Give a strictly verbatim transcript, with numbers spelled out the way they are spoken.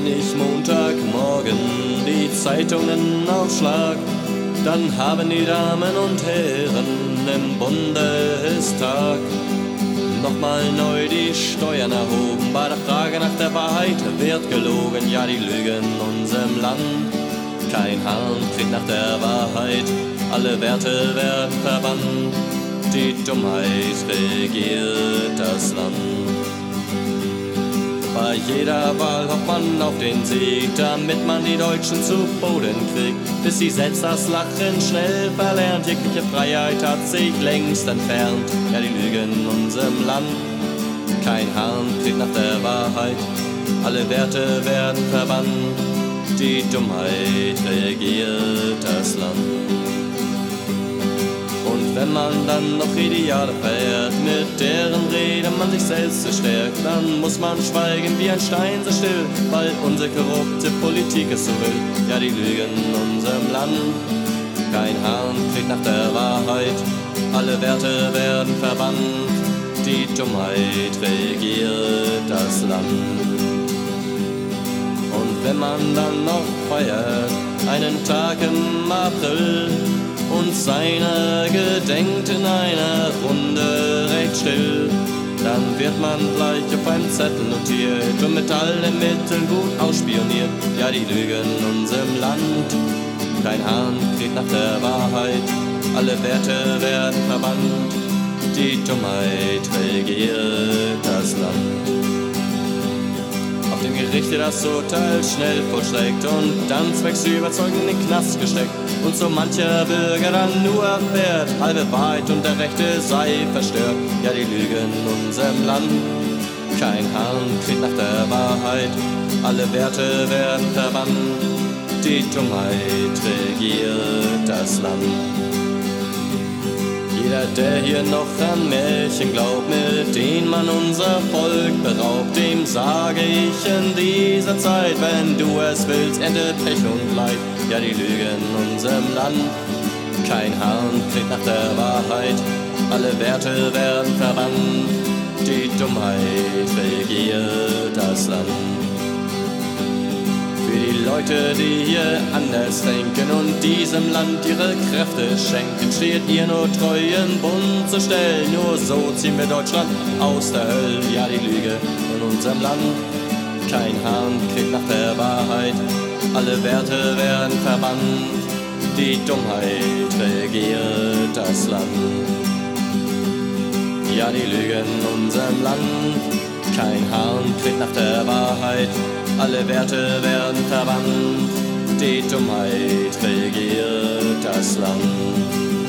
ich Montagmorgen die Zeitungen aufschlag, dann haben die Damen und Herren im Bundestag nochmal neu die Steuern erhoben. Bei der Frage nach der Wahrheit wird gelogen, ja, die lügen unserem Land. Kein Hahn kriegt nach der Wahrheit, alle Werte werden verbannt. Die Dummheit regiert das Land. Bei jeder Wahl hofft man auf den Sieg, damit man die Deutschen zu Boden kriegt. Bis sie selbst das Lachen schnell verlernt, jegliche Freiheit hat sich längst entfernt. Ja, die lügen unserem Land. Kein Hahn kriegt nach der Wahrheit, alle Werte werden verbannt. Die Dummheit regiert das Land. Und wenn man dann noch Ideale verehrt, mit deren Rede man sich selbst zerstärkt, dann muss man schweigen wie ein Stein so still, weil unsere korrupte Politik es so will. Ja, die lügen unserem Land. Kein Hahn kriegt nach der Wahrheit, alle Werte werden verbannt. Die Dummheit regiert das Land. Und wenn man dann noch feiert, einen Tag im April, und seiner gedenkt in einer Runde recht still, dann wird man gleich auf einem Zettel notiert und mit allen Mitteln gut ausspioniert. Ja, die lügen unserem Land. Kein Hahn kriegt nach der Wahrheit, alle Werte werden verbannt. Die Dummheit regiert das Land. Auf dem Gerichte das Urteil schnell vollstreckt und dann zwecks Überzeugung in den Knast gesteckt. Und so mancher Bürger dann nur erfährt, halbe Wahrheit und der Rechte sei verstört. Ja, die lügen unserem Land. Kein Hahn kriegt nach der Wahrheit, alle Werte werden verbannt. Die Dummheit regiert das Land. Jeder, der hier noch an Märchen glaubt, mit denen man unser Volk beraubt, dem sage ich in dieser Zeit, wenn du es willst, endet Pech und Leid. Ja, die lügen unserem Land. Kein Hahn kriegt nach der Wahrheit, alle Werte werden verbannt. Die Dummheit regiert das Land. Für die Leute, die hier anders denken und diesem Land ihre Kräfte schenken, steht ihr nur treu im Bund zu stellen. Nur so ziehen wir Deutschland aus der Hölle. Ja, die Lüge in unserem Land. Kein Hahn kriegt nach der Wahrheit, alle Werte werden verbannt. Die Dummheit regiert das Land. Ja, die lügen in unserem Land. Kein Hahn kriegt nach der Wahrheit, alle Werte werden verbannt. Die Dummheit regiert das Land.